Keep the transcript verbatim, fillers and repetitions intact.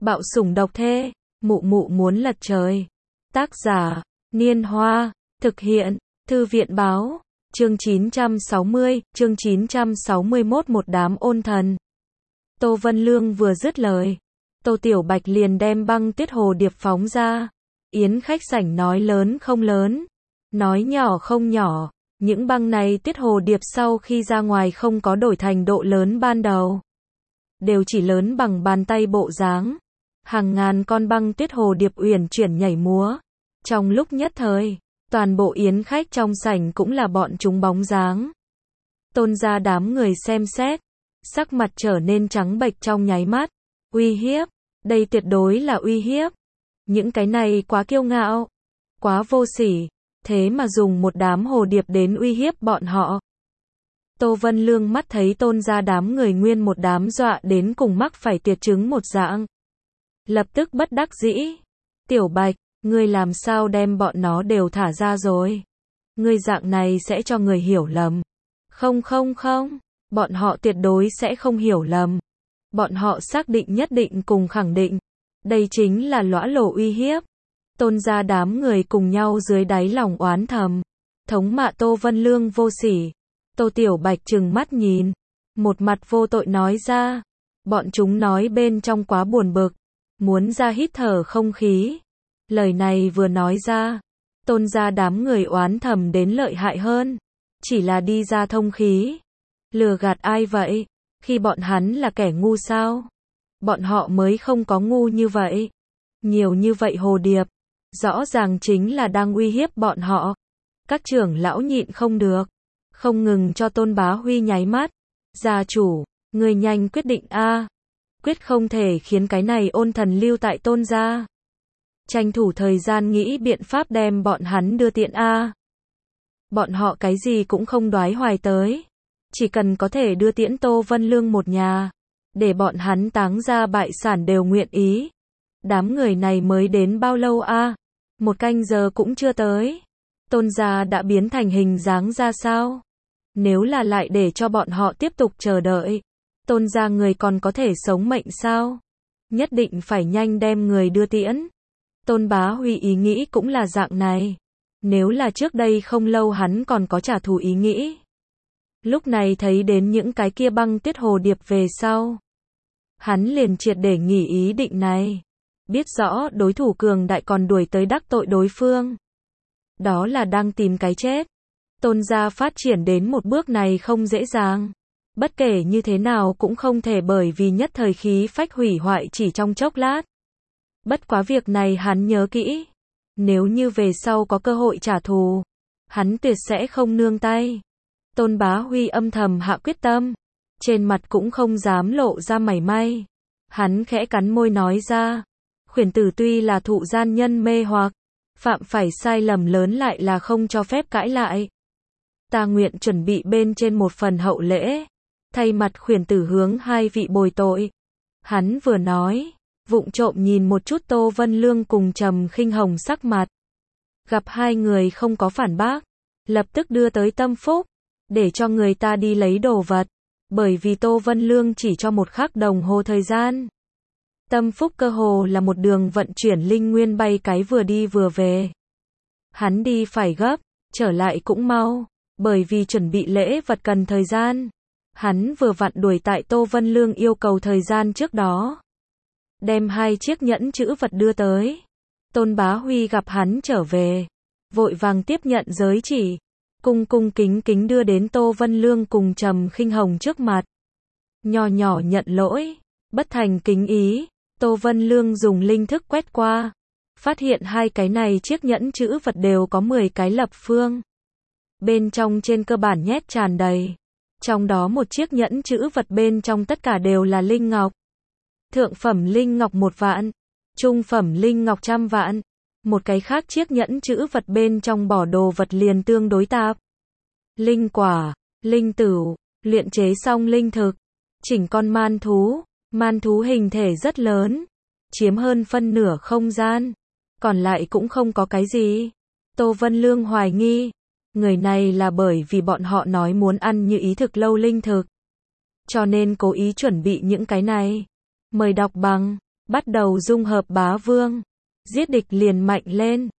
Bạo sủng độc thê, mụ mụ muốn lật trời. Tác giả, Niên Hoa, thực hiện, Thư viện báo, chương chín trăm sáu mươi, chương chín trăm sáu mươi mốt một đám ôn thần. Tô Vân Lương vừa dứt lời, Tô Tiểu Bạch liền đem băng tuyết hồ điệp phóng ra. Yến khách sảnh nói lớn không lớn, nói nhỏ không nhỏ, những băng này tuyết hồ điệp sau khi ra ngoài không có đổi thành độ lớn ban đầu. Đều chỉ lớn bằng bàn tay bộ dáng. Hàng ngàn con băng tuyết hồ điệp uyển chuyển nhảy múa. Trong lúc nhất thời, toàn bộ yến khách trong sảnh cũng là bọn chúng bóng dáng. Tôn gia đám người xem xét, sắc mặt trở nên trắng bệch trong nháy mắt. Uy hiếp, đây tuyệt đối là uy hiếp. Những cái này quá kiêu ngạo, quá vô sỉ, thế mà dùng một đám hồ điệp đến uy hiếp bọn họ. Tô Vân Lương mắt thấy tôn gia đám người nguyên một đám dọa đến cùng mắc phải tiệt chứng một dạng. Lập tức bất đắc dĩ. Tiểu Bạch, ngươi làm sao đem bọn nó đều thả ra rồi? Ngươi dạng này sẽ cho người hiểu lầm. Không không không, bọn họ tuyệt đối sẽ không hiểu lầm. Bọn họ xác định nhất định cùng khẳng định. Đây chính là lõa lồ uy hiếp. Tôn gia đám người cùng nhau dưới đáy lòng oán thầm. Thống mạ Tô Vân Lương vô sỉ. Tô Tiểu Bạch trừng mắt nhìn. Một mặt vô tội nói ra. Bọn chúng nói bên trong quá buồn bực. Muốn ra hít thở không khí. Lời này vừa nói ra. Tôn gia đám người oán thầm đến lợi hại hơn. Chỉ là đi ra thông khí. Lừa gạt ai vậy? Khi bọn hắn là kẻ ngu sao? Bọn họ mới không có ngu như vậy. Nhiều như vậy hồ điệp. Rõ ràng chính là đang uy hiếp bọn họ. Các trưởng lão nhịn không được. Không ngừng cho Tôn Bá Huy nháy mắt. Gia chủ, người nhanh quyết định a. Quyết không thể khiến cái này ôn thần lưu tại Tôn gia. Tranh thủ thời gian nghĩ biện pháp đem bọn hắn đưa tiện a. Bọn họ cái gì cũng không đoái hoài tới. Chỉ cần có thể đưa tiễn Tô Vân Lương một nhà. Để bọn hắn táng ra bại sản đều nguyện ý. Đám người này mới đến bao lâu a? Một canh giờ cũng chưa tới. Tôn gia đã biến thành hình dáng ra sao? Nếu là lại để cho bọn họ tiếp tục chờ đợi, Tôn gia người còn có thể sống mệnh sao? Nhất định phải nhanh đem người đưa tiễn. Tôn Bá Huy ý nghĩ cũng là dạng này. Nếu là trước đây không lâu hắn còn có trả thù ý nghĩ. Lúc này thấy đến những cái kia băng tuyết hồ điệp về sau. Hắn liền triệt để nghỉ ý định này. Biết rõ đối thủ cường đại còn đuổi tới đắc tội đối phương. Đó là đang tìm cái chết. Tôn gia phát triển đến một bước này không dễ dàng. Bất kể như thế nào cũng không thể bởi vì nhất thời khí phách hủy hoại chỉ trong chốc lát. Bất quá việc này hắn nhớ kỹ. Nếu như về sau có cơ hội trả thù, hắn tuyệt sẽ không nương tay. Tôn Bá Huy âm thầm hạ quyết tâm. Trên mặt cũng không dám lộ ra mảy may. Hắn khẽ cắn môi nói ra. Khuyển tử tuy là thụ gian nhân mê hoặc, phạm phải sai lầm lớn lại là không cho phép cãi lại. Ta nguyện chuẩn bị bên trên một phần hậu lễ. Thay mặt khuyển tử hướng hai vị bồi tội. Hắn vừa nói, vụng trộm nhìn một chút Tô Vân Lương cùng Trầm Khinh Hồng sắc mặt. Gặp hai người không có phản bác, lập tức đưa tới tâm phúc, để cho người ta đi lấy đồ vật. Bởi vì Tô Vân Lương chỉ cho một khắc đồng hồ thời gian. Tâm phúc cơ hồ là một đường vận chuyển linh nguyên bay cái vừa đi vừa về. Hắn đi phải gấp, trở lại cũng mau, bởi vì chuẩn bị lễ vật cần thời gian. Hắn vừa vặn đuổi tại Tô Vân Lương yêu cầu thời gian trước đó. Đem hai chiếc nhẫn chữ vật đưa tới. Tôn Bá Huy gặp hắn trở về, vội vàng tiếp nhận giới chỉ. Cung cung kính kính đưa đến Tô Vân Lương cùng Trầm Khinh Hồng trước mặt. Nhỏ nhỏ nhận lỗi, bất thành kính ý. Tô Vân Lương dùng linh thức quét qua. Phát hiện hai cái này chiếc nhẫn chữ vật đều có mười cái lập phương. Bên trong trên cơ bản nhét tràn đầy. Trong đó một chiếc nhẫn chữ vật bên trong tất cả đều là linh ngọc. Thượng phẩm linh ngọc một vạn. Trung phẩm linh ngọc trăm vạn. Một cái khác chiếc nhẫn chữ vật bên trong bỏ đồ vật liền tương đối tạp. Linh quả, linh tửu, luyện chế xong linh thực, chỉnh con man thú. Man thú hình thể rất lớn, chiếm hơn phân nửa không gian, còn lại cũng không có cái gì. Tô Vân Lương hoài nghi, người này là bởi vì bọn họ nói muốn ăn như ý thực lâu linh thực, cho nên cố ý chuẩn bị những cái này. Mời đọc bằng bắt đầu dung hợp bá vương. Giết địch liền mạnh lên.